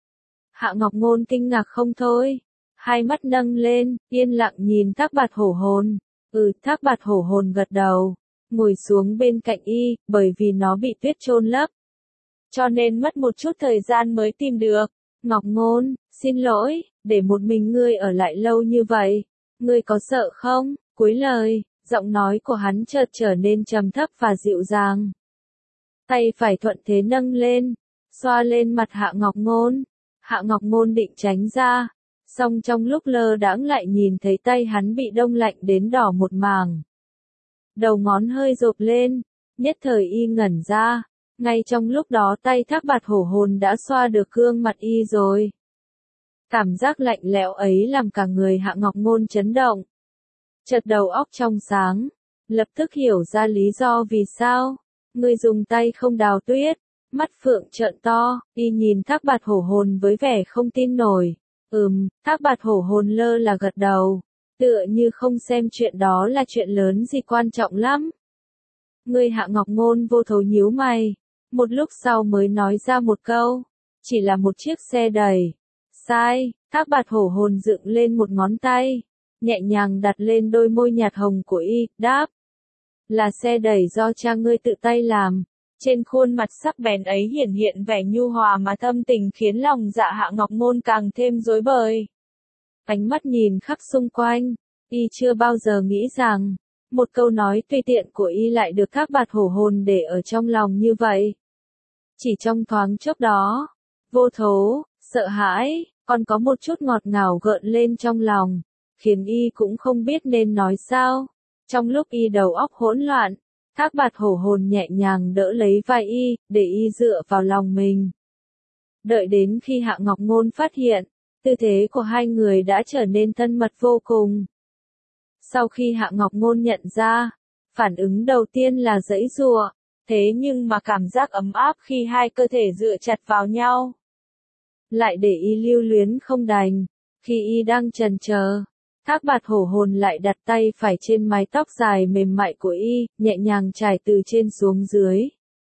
Hạ Ngọc Ngôn kinh ngạc không thôi, hai mắt nâng lên, yên lặng nhìn Thác Bạt Hổ Hồn. Ừ, Thác Bạt Hổ Hồn gật đầu, ngồi xuống bên cạnh y, bởi vì nó bị tuyết chôn lấp. Cho nên mất một chút thời gian mới tìm được. Ngọc Ngôn, xin lỗi, để một mình ngươi ở lại lâu như vậy. Ngươi có sợ không? Cuối lời, giọng nói của hắn chợt trở nên trầm thấp và dịu dàng. Tay phải thuận thế nâng lên, xoa lên mặt Hạ Ngọc Ngôn. Hạ Ngọc Ngôn định tránh ra, song trong lúc lơ đãng lại nhìn thấy tay hắn bị đông lạnh đến đỏ một mảng. Đầu ngón hơi rộp lên, nhất thời y ngẩn ra, ngay trong lúc đó tay Thác Bạt Hổ Hồn đã xoa được gương mặt y rồi. Cảm giác lạnh lẽo ấy làm cả người Hạ Ngọc Ngôn chấn động. Chợt đầu óc trong sáng, lập tức hiểu ra lý do vì sao. Người dùng tay không đào tuyết, mắt phượng trợn to, y nhìn Thác Bạt Hổ Hồn với vẻ không tin nổi. Ừm, Thác Bạt Hổ Hồn lơ là gật đầu, tựa như không xem chuyện đó là chuyện lớn gì quan trọng lắm. Người Hạ Ngọc Ngôn vô thố nhíu mày, một lúc sau mới nói ra một câu, chỉ là một chiếc xe đẩy. Sai, Thác Bạt Hổ Hồn dựng lên một ngón tay, nhẹ nhàng đặt lên đôi môi nhạt hồng của y, đáp. Là xe đẩy do cha ngươi tự tay làm. Trên khuôn mặt sắc bén ấy hiển hiện vẻ nhu hòa mà thâm tình khiến lòng dạ Hạ Ngọc Ngôn càng thêm rối bời. Ánh mắt nhìn khắp xung quanh, y chưa bao giờ nghĩ rằng, một câu nói tùy tiện của y lại được Thác Bạt Hổ Hồn để ở trong lòng như vậy. Chỉ trong thoáng chốc đó, vô thố, sợ hãi, còn có một chút ngọt ngào gợn lên trong lòng, khiến y cũng không biết nên nói sao. Trong lúc y đầu óc hỗn loạn, Thác Bạt Hổ Hồn nhẹ nhàng đỡ lấy vai y, để y dựa vào lòng mình. Đợi đến khi Hạ Ngọc Ngôn phát hiện, tư thế của hai người đã trở nên thân mật vô cùng. Sau khi Hạ Ngọc Ngôn nhận ra, phản ứng đầu tiên là giãy giụa, thế nhưng mà cảm giác ấm áp khi hai cơ thể dựa chặt vào nhau lại để y lưu luyến không đành. Khi y đang chần chờ, Thác Bạt Hổ Hồn lại đặt tay phải trên mái tóc dài mềm mại của y, nhẹ nhàng trải từ trên xuống dưới.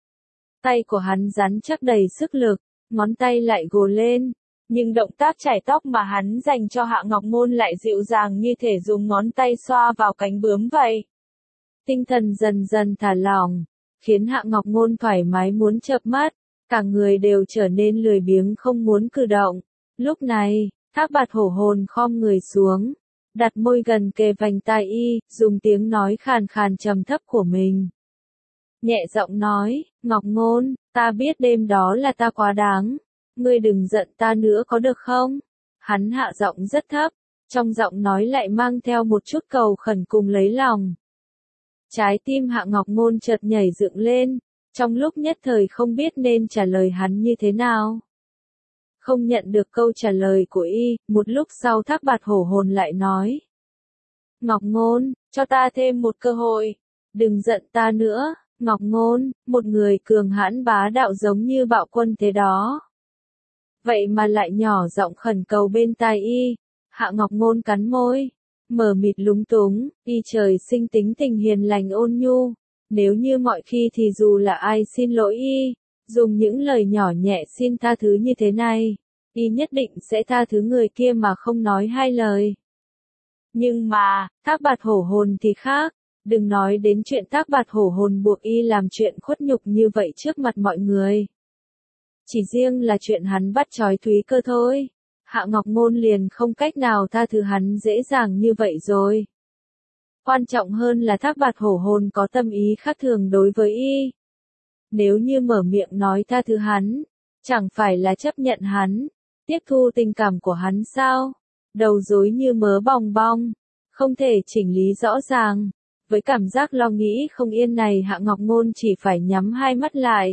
Tay của hắn rắn chắc đầy sức lực, ngón tay lại gồ lên, nhưng động tác chải tóc mà hắn dành cho Hạ Ngọc Ngôn lại dịu dàng như thể dùng ngón tay xoa vào cánh bướm vậy. Tinh thần dần dần thả lỏng, khiến Hạ Ngọc Ngôn thoải mái muốn chợp mắt, cả người đều trở nên lười biếng không muốn cử động. Lúc này, Thác Bạt Hổ Hồn khom người xuống, đặt môi gần kề vành tai y, dùng tiếng nói khàn khàn trầm thấp của mình. Nhẹ giọng nói, Ngọc Ngôn, ta biết đêm đó là ta quá đáng, ngươi đừng giận ta nữa có được không? Hắn hạ giọng rất thấp, trong giọng nói lại mang theo một chút cầu khẩn cùng lấy lòng. Trái tim Hạ Ngọc Ngôn chợt nhảy dựng lên, trong lúc nhất thời không biết nên trả lời hắn như thế nào. Không nhận được câu trả lời của y, một lúc sau Thác Bạt Hổ Hồn lại nói. Ngọc Ngôn, cho ta thêm một cơ hội, đừng giận ta nữa, Ngọc Ngôn, một người cường hãn bá đạo giống như bạo quân thế đó. Vậy mà lại nhỏ giọng khẩn cầu bên tai y. Hạ Ngọc Ngôn cắn môi, mờ mịt lúng túng, y trời sinh tính tình hiền lành ôn nhu, nếu như mọi khi thì dù là ai xin lỗi y, dùng những lời nhỏ nhẹ xin tha thứ như thế này, y nhất định sẽ tha thứ người kia mà không nói hai lời. Nhưng mà, Thác Bạt Hổ Hồn thì khác, đừng nói đến chuyện Thác Bạt Hổ Hồn buộc y làm chuyện khuất nhục như vậy trước mặt mọi người. Chỉ riêng là chuyện hắn bắt trói Thúy Cơ thôi, Hạ Ngọc Ngôn liền không cách nào tha thứ hắn dễ dàng như vậy rồi. Quan trọng hơn là Thác Bạt Hổ Hồn có tâm ý khác thường đối với y. Nếu như mở miệng nói tha thứ hắn, chẳng phải là chấp nhận hắn, tiếp thu tình cảm của hắn sao? Đầu rối như mớ bong bong, không thể chỉnh lý rõ ràng. Với cảm giác lo nghĩ không yên này, Hạ Ngọc Ngôn chỉ phải nhắm hai mắt lại,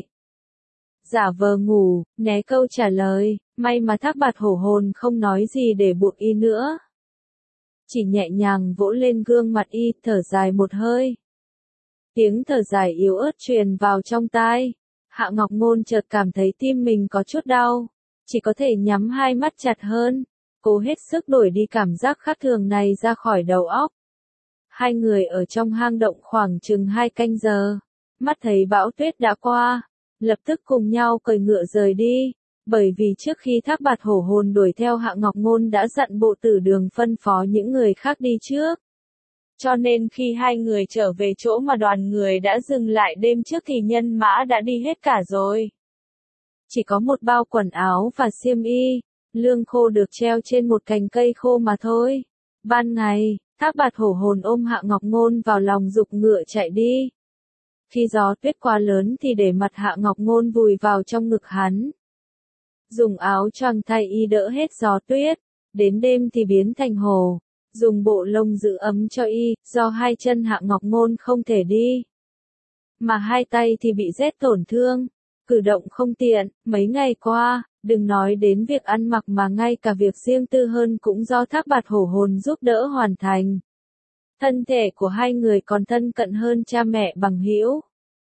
giả vờ ngủ, né câu trả lời. May mà Thác Bạt Hổ Hồn không nói gì để buộc y nữa, chỉ nhẹ nhàng vỗ lên gương mặt y, thở dài một hơi. Tiếng thở dài yếu ớt truyền vào trong tai. Hạ Ngọc Ngôn chợt cảm thấy tim mình có chút đau, chỉ có thể nhắm hai mắt chặt hơn, cố hết sức đuổi đi cảm giác khác thường này ra khỏi đầu óc. Hai người ở trong hang động khoảng chừng hai canh giờ. mắt thấy bão tuyết đã qua, lập tức cùng nhau cởi ngựa rời đi, bởi vì trước khi Thác Bạt Hổ Hồn đuổi theo Hạ Ngọc Ngôn đã dặn Bộ Tử Đường phân phó những người khác đi trước. Cho nên khi hai người trở về chỗ mà đoàn người đã dừng lại đêm trước thì nhân mã đã đi hết cả rồi. Chỉ có một bao quần áo và xiêm y, lương khô được treo trên một cành cây khô mà thôi. Ban ngày, Thác Bạt Hổ Hồn ôm Hạ Ngọc Ngôn vào lòng giục ngựa chạy đi. Khi gió tuyết quá lớn thì để mặt Hạ Ngọc Ngôn vùi vào trong ngực hắn. Dùng áo choàng thay y đỡ hết gió tuyết, đến đêm thì biến thành hồ, dùng bộ lông giữ ấm cho y, do hai chân Hạ Ngọc Ngôn không thể đi. Mà hai tay thì bị rét tổn thương, cử động không tiện, mấy ngày qua, đừng nói đến việc ăn mặc mà ngay cả việc riêng tư hơn cũng do Thác Bạt Hổ Hồn giúp đỡ hoàn thành. Thân thể của hai người còn thân cận hơn cha mẹ bằng hữu.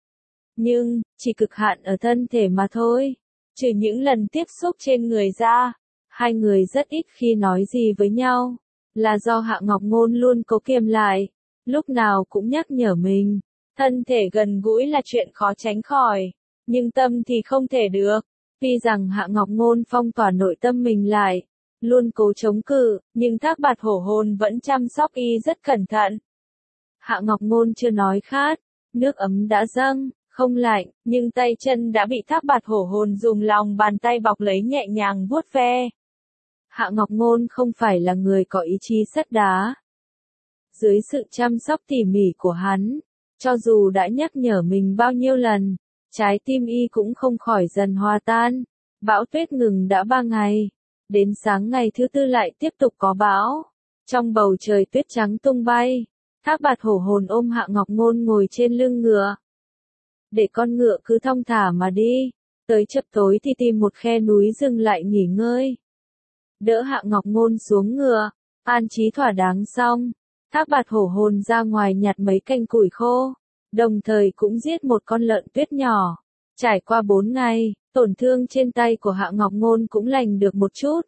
Nhưng, chỉ cực hạn ở thân thể mà thôi. Trừ những lần tiếp xúc trên người ra, hai người rất ít khi nói gì với nhau, là do Hạ Ngọc Ngôn luôn cố kiềm lại, lúc nào cũng nhắc nhở mình. Thân thể gần gũi là chuyện khó tránh khỏi, nhưng tâm thì không thể được. Tuy rằng Hạ Ngọc Ngôn phong tỏa nội tâm mình lại, luôn cố chống cự, nhưng Thác Bạt Hổ Hồn vẫn chăm sóc y rất cẩn thận. Hạ Ngọc Ngôn chưa nói khát, nước ấm đã dâng, không lạnh, nhưng tay chân đã bị Thác Bạt Hổ Hồn dùng lòng bàn tay bọc lấy nhẹ nhàng vuốt ve. Hạ Ngọc Ngôn không phải là người có ý chí sắt đá. Dưới sự chăm sóc tỉ mỉ của hắn, cho dù đã nhắc nhở mình bao nhiêu lần, trái tim y cũng không khỏi dần hòa tan. Bão tuyết ngừng đã ba ngày, đến sáng ngày thứ tư lại tiếp tục có bão. Trong bầu trời tuyết trắng tung bay, Thác Bạt Hổ Hồn ôm Hạ Ngọc Ngôn ngồi trên lưng ngựa. Để con ngựa cứ thong thả mà đi, tới chập tối thì tìm một khe núi dừng lại nghỉ ngơi. Đỡ Hạ Ngọc Ngôn xuống ngựa, an trí thỏa đáng xong, Thác Bạt Hổ Hồn ra ngoài nhặt mấy cành củi khô, đồng thời cũng giết một con lợn tuyết nhỏ. Trải qua bốn ngày, tổn thương trên tay của Hạ Ngọc Ngôn cũng lành được một chút.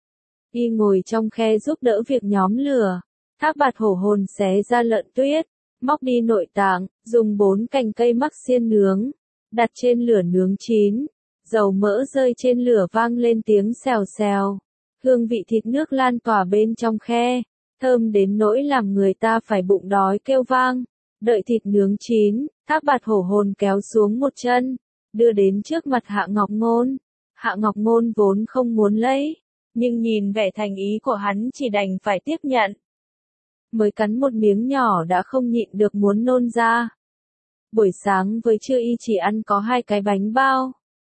Y ngồi trong khe giúp đỡ việc nhóm lửa, Thác Bạt Hổ Hồn xé ra lợn tuyết, móc đi nội tạng, dùng bốn cành cây mắc xiên nướng, đặt trên lửa nướng chín, dầu mỡ rơi trên lửa vang lên tiếng xèo xèo, hương vị thịt nước lan tỏa bên trong khe, thơm đến nỗi làm người ta phải bụng đói kêu vang. Đợi thịt nướng chín, Thác Bạt Hổ Hồn kéo xuống một chân, đưa đến trước mặt Hạ Ngọc Ngôn. Hạ Ngọc Ngôn vốn không muốn lấy, nhưng nhìn vẻ thành ý của hắn chỉ đành phải tiếp nhận. Mới cắn một miếng nhỏ đã không nhịn được muốn nôn ra. Buổi sáng với trưa y chỉ ăn có hai cái bánh bao.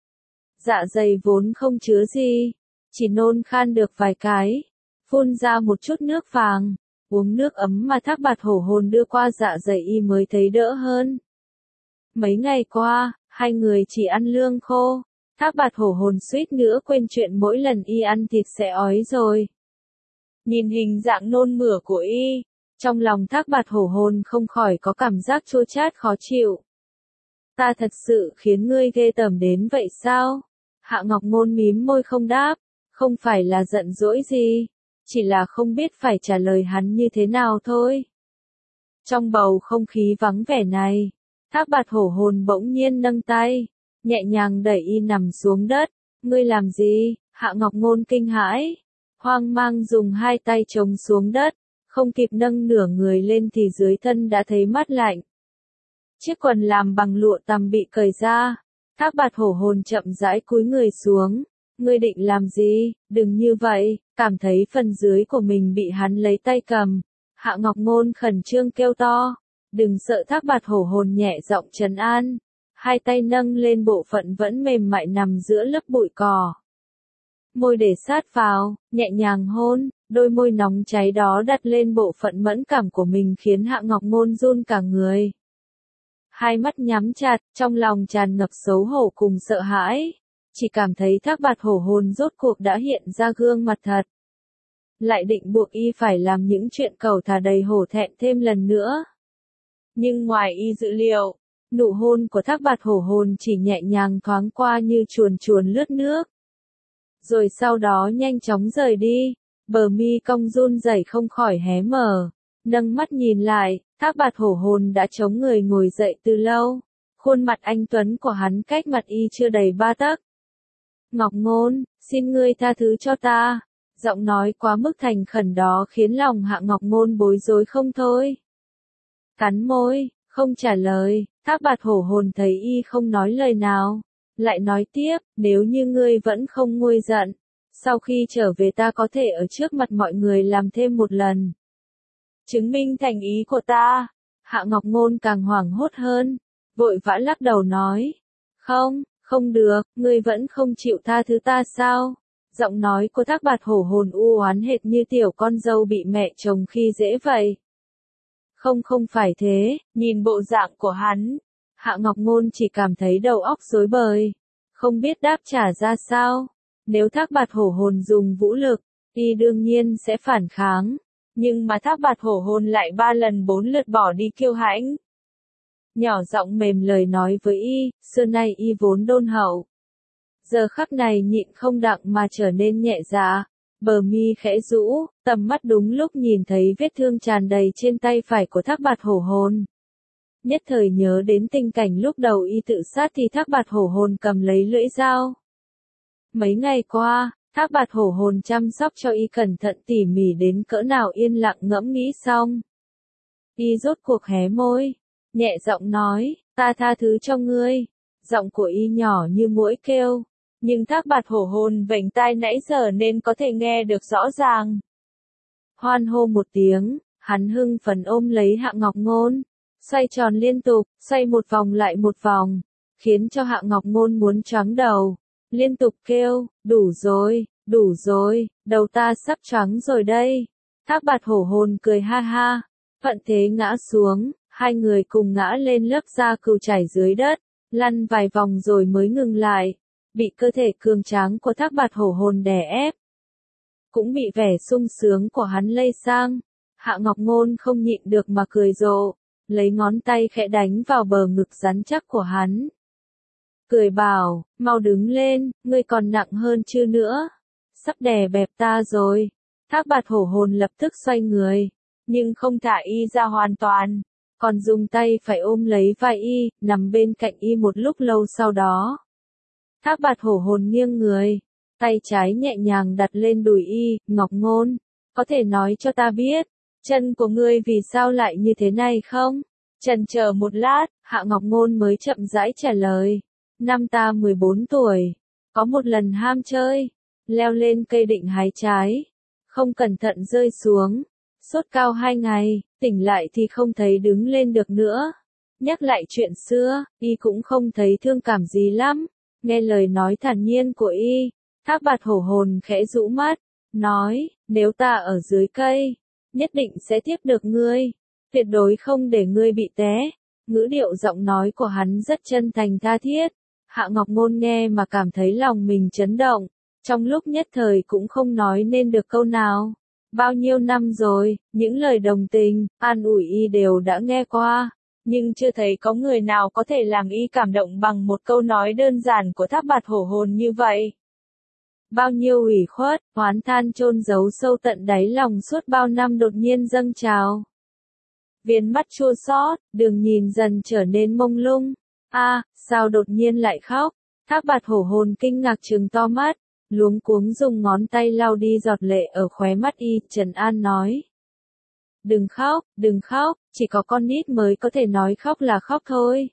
Dạ dày vốn không chứa gì, chỉ nôn khan được vài cái, phun ra một chút nước vàng, uống nước ấm mà Thác Bạt Hổ Hồn đưa qua dạ dày y mới thấy đỡ hơn. Mấy ngày qua, hai người chỉ ăn lương khô, Thác Bạt Hổ Hồn suýt nữa quên chuyện mỗi lần y ăn thịt sẽ ói rồi. Nhìn hình dạng nôn mửa của y, trong lòng Thác Bạt Hổ Hồn không khỏi có cảm giác chua chát khó chịu. Ta thật sự khiến ngươi ghê tởm đến vậy sao? Hạ Ngọc Ngôn mím môi không đáp, không phải là giận dỗi gì, chỉ là không biết phải trả lời hắn như thế nào thôi. Trong bầu không khí vắng vẻ này, Thác Bạt Hổ Hồn bỗng nhiên nâng tay, nhẹ nhàng đẩy y nằm xuống đất. Ngươi làm gì? Hạ Ngọc Ngôn kinh hãi, hoang mang dùng hai tay chống xuống đất, không kịp nâng nửa người lên thì dưới thân đã thấy mát lạnh. Chiếc quần làm bằng lụa tằm bị cởi ra, Thác Bạt Hổ Hồn chậm rãi cúi người xuống. Ngươi định làm gì? Đừng như vậy. Cảm thấy phần dưới của mình bị hắn lấy tay cầm, Hạ Ngọc Ngôn khẩn trương kêu to. Đừng sợ. Thác Bạt Hổ Hồn nhẹ giọng trấn an, hai tay nâng lên bộ phận vẫn mềm mại nằm giữa lớp bụi cỏ. Môi để sát vào, nhẹ nhàng hôn, đôi môi nóng cháy đó đặt lên bộ phận mẫn cảm của mình khiến Hạ Ngọc Ngôn run cả người. Hai mắt nhắm chặt, trong lòng tràn ngập xấu hổ cùng sợ hãi. Chỉ cảm thấy Thác Bạt Hổ Hồn rốt cuộc đã hiện ra gương mặt thật. Lại định buộc y phải làm những chuyện cẩu thả đầy hổ thẹn thêm lần nữa. Nhưng ngoài y dự liệu, nụ hôn của Thác Bạt Hổ Hồn chỉ nhẹ nhàng thoáng qua như chuồn chuồn lướt nước. Rồi sau đó nhanh chóng rời đi, bờ mi cong run rẩy không khỏi hé mở. Nâng mắt nhìn lại, Thác Bạt Hổ Hồn đã chống người ngồi dậy từ lâu. Khuôn Khuôn mặt anh tuấn của hắn cách mặt y chưa đầy ba tấc. Ngọc Ngôn, xin ngươi tha thứ cho ta. Giọng nói quá mức thành khẩn đó khiến lòng Hạ Ngọc Ngôn bối rối không thôi. Cắn môi, không trả lời, Thác Bạt Hổ Hồn thấy y không nói lời nào, lại nói tiếp, nếu như ngươi vẫn không nguôi giận, sau khi trở về ta có thể ở trước mặt mọi người làm thêm một lần. Chứng minh thành ý của ta. Hạ Ngọc Ngôn càng hoảng hốt hơn, vội vã lắc đầu nói, không, không được, ngươi vẫn không chịu tha thứ ta sao? Giọng nói của Thác Bạt Hổ Hồn u oán hệt như tiểu con dâu bị mẹ chồng khi dễ vậy. Không không phải thế, nhìn bộ dạng của hắn, Hạ Ngọc Ngôn chỉ cảm thấy đầu óc rối bời, không biết đáp trả ra sao. Nếu Thác Bạt Hổ Hồn dùng vũ lực, y đương nhiên sẽ phản kháng, nhưng mà Thác Bạt Hổ Hồn lại ba lần bốn lượt bỏ đi kiêu hãnh. Nhỏ giọng mềm lời nói với y, xưa nay y vốn đôn hậu. Giờ khắc này nhịn không đặng mà trở nên nhẹ dạ, bờ mi khẽ rũ, tầm mắt đúng lúc nhìn thấy vết thương tràn đầy trên tay phải của Thác Bạt Hổ Hồn. Nhất thời nhớ đến tình cảnh lúc đầu y tự sát thì Thác Bạt Hổ Hồn cầm lấy lưỡi dao. Mấy ngày qua, Thác Bạt Hổ Hồn chăm sóc cho y cẩn thận tỉ mỉ đến cỡ nào yên lặng ngẫm nghĩ xong. Y rốt cuộc hé môi, nhẹ giọng nói, ta tha thứ cho ngươi. Giọng của y nhỏ như muỗi kêu, nhưng Thác Bạt Hổ Hồn vểnh tai nãy giờ nên có thể nghe được rõ ràng. Hoan hô một tiếng, hắn hưng phấn ôm lấy Hạ Ngọc Ngôn, xoay tròn liên tục, xoay một vòng lại một vòng, khiến cho Hạ Ngọc Ngôn muốn choáng đầu, liên tục kêu, đủ rồi, đủ rồi, đầu ta sắp choáng rồi đây. Thác Bạt Hổ Hồn cười ha ha, thuận thế ngã xuống, hai người cùng ngã lên lớp da cừu trải dưới đất, lăn vài vòng rồi mới ngừng lại, bị cơ thể cường tráng của Thác Bạt Hổ Hồn đè ép. Cũng bị vẻ sung sướng của hắn lây sang, Hạ Ngọc Ngôn không nhịn được mà cười rộ, lấy ngón tay khẽ đánh vào bờ ngực rắn chắc của hắn. Cười bảo, mau đứng lên, ngươi còn nặng hơn chưa nữa, sắp đè bẹp ta rồi. Thác Bạt Hổ Hồn lập tức xoay người, nhưng không thả y ra hoàn toàn, còn dùng tay phải ôm lấy vai y, nằm bên cạnh y một lúc lâu sau đó. Thác Bạt Hổ Hồn nghiêng người, tay trái nhẹ nhàng đặt lên đùi y, Ngọc Ngôn, có thể nói cho ta biết, chân của ngươi vì sao lại như thế này không? Chần chờ một lát, Hạ Ngọc Ngôn mới chậm rãi trả lời, năm ta mười bốn tuổi, có một lần ham chơi, leo lên cây định hái trái, không cẩn thận rơi xuống, sốt cao hai ngày, tỉnh lại thì không thấy đứng lên được nữa. Nhắc lại chuyện xưa, y cũng không thấy thương cảm gì lắm. Nghe lời nói thản nhiên của y, Thác Bạt Hổ Hồn khẽ rũ mắt, nói, nếu ta ở dưới cây, nhất định sẽ tiếp được ngươi, tuyệt đối không để ngươi bị té. Ngữ điệu giọng nói của hắn rất chân thành tha thiết, Hạ Ngọc Ngôn nghe mà cảm thấy lòng mình chấn động, trong lúc nhất thời cũng không nói nên được câu nào. Bao nhiêu năm rồi, những lời đồng tình, an ủi y đều đã nghe qua, nhưng chưa thấy có người nào có thể làm y cảm động bằng một câu nói đơn giản của Thác Bạt Hổ Hồn như vậy. Bao nhiêu ủy khuất, oán than chôn giấu sâu tận đáy lòng suốt bao năm đột nhiên dâng trào. Viền mắt chua xót, đường nhìn dần trở nên mông lung. A, à, sao đột nhiên lại khóc? Thác Bạt Hổ Hồn kinh ngạc trừng to mắt, luống cuống dùng ngón tay lau đi giọt lệ ở khóe mắt y, trấn an nói. Đừng khóc, đừng khóc, chỉ có con nít mới có thể nói khóc là khóc thôi.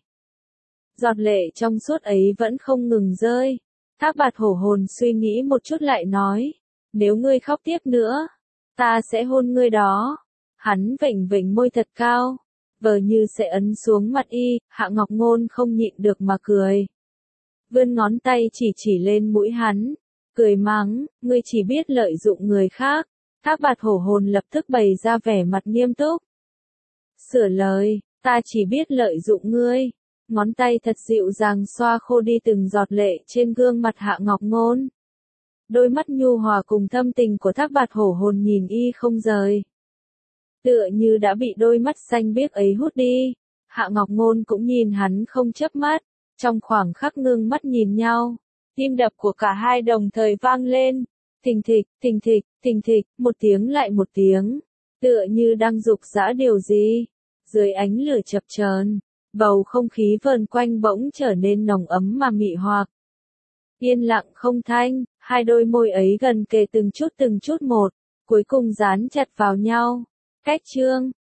Giọt lệ trong suốt ấy vẫn không ngừng rơi. Thác Bạt Hổ Hồn suy nghĩ một chút lại nói, nếu ngươi khóc tiếp nữa, ta sẽ hôn ngươi đó. Hắn vểnh vểnh môi thật cao, vờ như sẽ ấn xuống mặt y, Hạ Ngọc Ngôn không nhịn được mà cười. Vươn ngón tay chỉ chỉ lên mũi hắn, cười mắng, ngươi chỉ biết lợi dụng người khác. Thác Bạt Hổ Hồn lập tức bày ra vẻ mặt nghiêm túc. Sửa lời, ta chỉ biết lợi dụng ngươi. Ngón tay thật dịu dàng xoa khô đi từng giọt lệ trên gương mặt Hạ Ngọc Ngôn. Đôi mắt nhu hòa cùng thâm tình của Thác Bạt Hổ Hồn nhìn y không rời. Tựa như đã bị đôi mắt xanh biếc ấy hút đi. Hạ Ngọc Ngôn cũng nhìn hắn không chớp mắt, trong khoảng khắc ngưng mắt nhìn nhau, tim đập của cả hai đồng thời vang lên. Thình thịch, thình thịch, thình thịch, một tiếng lại một tiếng, tựa như đang dục dã điều gì. Dưới ánh lửa chập chờn, Bầu không khí vờn quanh bỗng trở nên nồng ấm mà mị hoặc. Yên lặng không thanh, hai đôi môi ấy gần kề từng chút từng chút một, cuối cùng dán chặt vào nhau. Cách chương